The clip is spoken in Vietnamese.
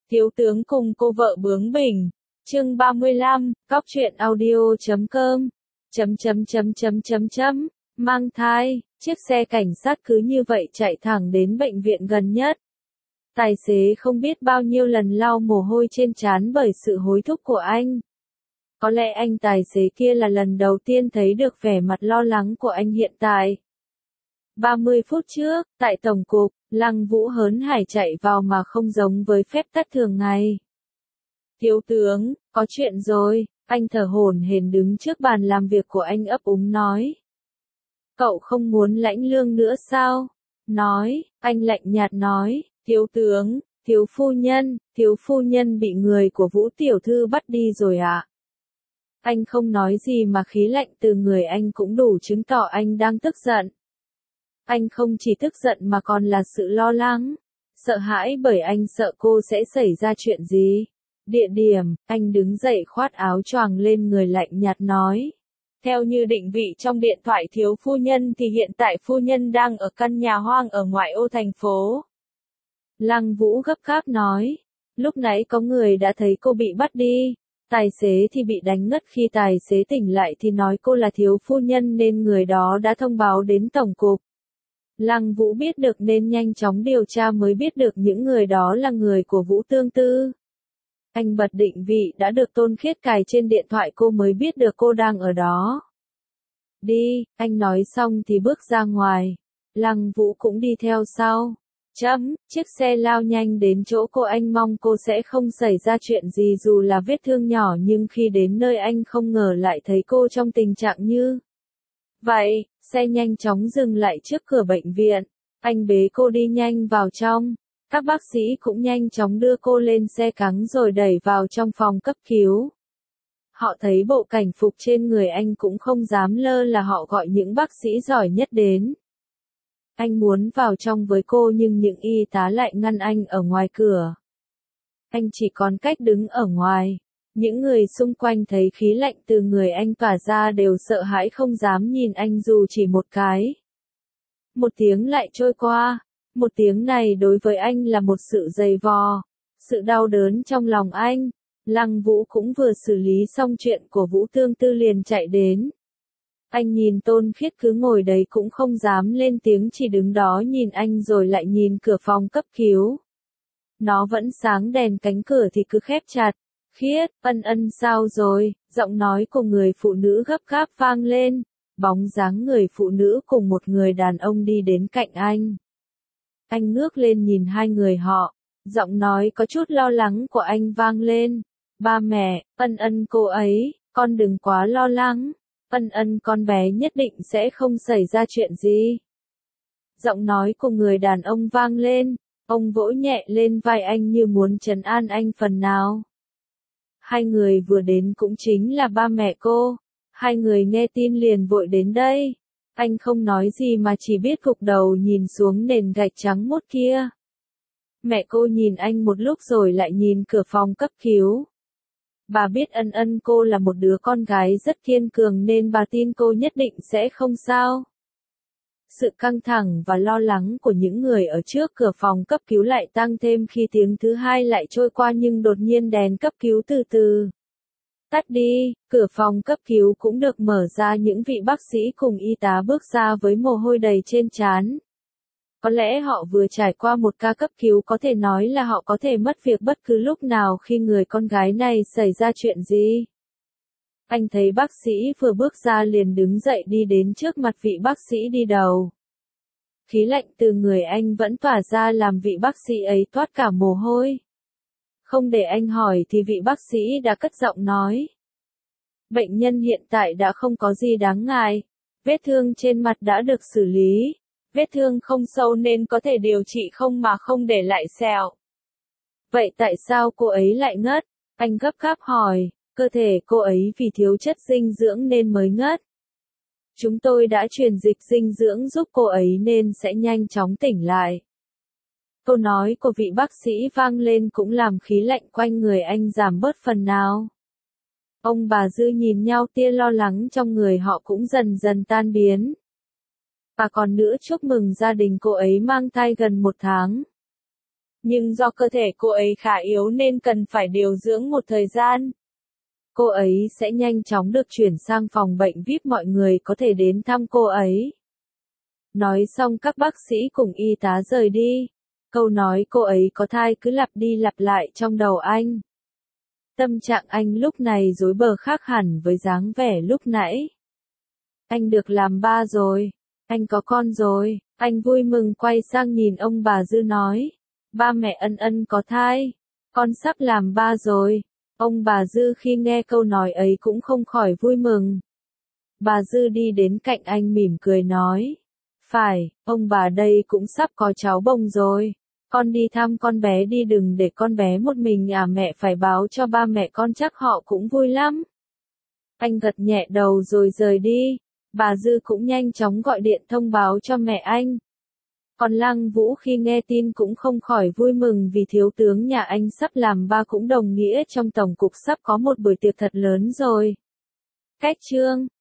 Thiếu tướng cùng cô vợ bướng bỉnh. Chương 35, Góc truyện audio.com. Mang thai, chiếc xe cảnh sát cứ như vậy chạy thẳng đến bệnh viện gần nhất. Tài xế không biết bao nhiêu lần lau mồ hôi trên trán bởi sự hối thúc của anh. Có lẽ anh tài xế kia là lần đầu tiên thấy được vẻ mặt lo lắng của anh hiện tại. 30 phút trước, tại Tổng cục, Lăng Vũ hớn hở chạy vào mà không giống với phép tắc thường ngày. Thiếu tướng, có chuyện rồi, anh thở hổn hển đứng trước bàn làm việc của anh ấp úng nói. Cậu không muốn lãnh lương nữa sao? Nói, anh lạnh nhạt nói, thiếu tướng, thiếu phu nhân bị người của Vũ tiểu thư bắt đi rồi ạ. Anh không nói gì mà khí lạnh từ người anh cũng đủ chứng tỏ anh đang tức giận. Anh không chỉ tức giận mà còn là sự lo lắng, sợ hãi bởi anh sợ cô sẽ xảy ra chuyện gì. Địa điểm, anh đứng dậy khoát áo choàng lên người lạnh nhạt nói. Theo như định vị trong điện thoại thiếu phu nhân thì hiện tại phu nhân đang ở căn nhà hoang ở ngoại ô thành phố. Lăng Vũ gấp gáp nói. Lúc nãy có người đã thấy cô bị bắt đi. Tài xế thì bị đánh ngất khi tài xế tỉnh lại thì nói cô là thiếu phu nhân nên người đó đã thông báo đến Tổng cục. Lăng Vũ biết được nên nhanh chóng điều tra mới biết được những người đó là người của Vũ Tương Tư. Anh bật định vị đã được Tôn Khiết cài trên điện thoại cô mới biết được cô đang ở đó. Đi, anh nói xong thì bước ra ngoài. Lăng Vũ cũng đi theo sau. Chiếc xe lao nhanh đến chỗ cô, anh mong cô sẽ không xảy ra chuyện gì dù là vết thương nhỏ, nhưng khi đến nơi anh không ngờ lại thấy cô trong tình trạng như vậy. Xe nhanh chóng dừng lại trước cửa bệnh viện. Anh bế cô đi nhanh vào trong. Các bác sĩ cũng nhanh chóng đưa cô lên xe cáng rồi đẩy vào trong phòng cấp cứu. Họ thấy bộ cảnh phục trên người anh cũng không dám lơ là, họ gọi những bác sĩ giỏi nhất đến. Anh muốn vào trong với cô nhưng những y tá lại ngăn anh ở ngoài cửa. Anh chỉ còn cách đứng ở ngoài. Những người xung quanh thấy khí lạnh từ người anh tỏa ra đều sợ hãi không dám nhìn anh dù chỉ một cái. Một tiếng lại trôi qua. Một tiếng này đối với anh là một sự dày vò, sự đau đớn trong lòng anh. Lăng Vũ cũng vừa xử lý xong chuyện của Vũ Tương Tư liền chạy đến. Anh nhìn Tôn Khiết cứ ngồi đấy cũng không dám lên tiếng, chỉ đứng đó nhìn anh rồi lại nhìn cửa phòng cấp cứu. Nó vẫn sáng đèn, cánh cửa thì cứ khép chặt. Khiết, ân sao rồi? Giọng nói của người phụ nữ gấp gáp vang lên. Bóng dáng người phụ nữ cùng một người đàn ông đi đến cạnh anh. Anh ngước lên nhìn hai người họ, giọng nói có chút lo lắng của anh vang lên. Ba mẹ, ân cô ấy, con đừng quá lo lắng, ân con bé nhất định sẽ không xảy ra chuyện gì. Giọng nói của người đàn ông vang lên, ông vỗ nhẹ lên vai anh như muốn trấn an anh phần nào. Hai người vừa đến cũng chính là ba mẹ cô, hai người nghe tin liền vội đến đây. Anh không nói gì mà chỉ biết gục đầu nhìn xuống nền gạch trắng muốt kia. Mẹ cô nhìn anh một lúc rồi lại nhìn cửa phòng cấp cứu. Bà biết ân cô là một đứa con gái rất kiên cường nên bà tin cô nhất định sẽ không sao. Sự căng thẳng và lo lắng của những người ở trước cửa phòng cấp cứu lại tăng thêm khi tiếng thứ hai lại trôi qua, nhưng đột nhiên đèn cấp cứu từ từ tắt đi, cửa phòng cấp cứu cũng được mở ra, những vị bác sĩ cùng y tá bước ra với mồ hôi đầy trên trán. Có lẽ họ vừa trải qua một ca cấp cứu, có thể nói là họ có thể mất việc bất cứ lúc nào khi người con gái này xảy ra chuyện gì. Anh thấy bác sĩ vừa bước ra liền đứng dậy đi đến trước mặt vị bác sĩ đi đầu. Khí lạnh từ người anh vẫn tỏa ra làm vị bác sĩ ấy toát cả mồ hôi. Không để anh hỏi thì vị bác sĩ đã cất giọng nói. Bệnh nhân hiện tại đã không có gì đáng ngại. Vết thương trên mặt đã được xử lý. Vết thương không sâu nên có thể điều trị không mà không để lại sẹo. Vậy tại sao cô ấy lại ngất? Anh gấp gáp hỏi. Cơ thể cô ấy vì thiếu chất dinh dưỡng nên mới ngất. Chúng tôi đã truyền dịch dinh dưỡng giúp cô ấy nên sẽ nhanh chóng tỉnh lại. Câu nói của vị bác sĩ vang lên cũng làm khí lạnh quanh người anh giảm bớt phần nào. Ông bà Dư nhìn nhau, tia lo lắng trong người họ cũng dần dần tan biến. Và còn nữa, chúc mừng gia đình cô ấy mang thai gần 1 tháng. Nhưng do cơ thể cô ấy khá yếu nên cần phải điều dưỡng một thời gian. Cô ấy sẽ nhanh chóng được chuyển sang phòng bệnh VIP, mọi người có thể đến thăm cô ấy. Nói xong các bác sĩ cùng y tá rời đi. Câu nói cô ấy có thai cứ lặp đi lặp lại trong đầu anh. Tâm trạng anh lúc này rối bời khác hẳn với dáng vẻ lúc nãy. Anh được làm ba rồi. Anh có con rồi. Anh vui mừng quay sang nhìn ông bà Dư nói. Ba mẹ Ân Ân có thai. Con sắp làm ba rồi. Ông bà Dư khi nghe câu nói ấy cũng không khỏi vui mừng. Bà Dư đi đến cạnh anh mỉm cười nói. Phải, ông bà đây cũng sắp có cháu bồng rồi. Con đi thăm con bé đi, đừng để con bé một mình à, mẹ phải báo cho ba mẹ con, chắc họ cũng vui lắm. Anh gật nhẹ đầu rồi rời đi. Bà Dư cũng nhanh chóng gọi điện thông báo cho mẹ anh. Còn Lăng Vũ khi nghe tin cũng không khỏi vui mừng vì thiếu tướng nhà anh sắp làm ba, cũng đồng nghĩa trong tổng cục sắp có một buổi tiệc thật lớn rồi. Cách chương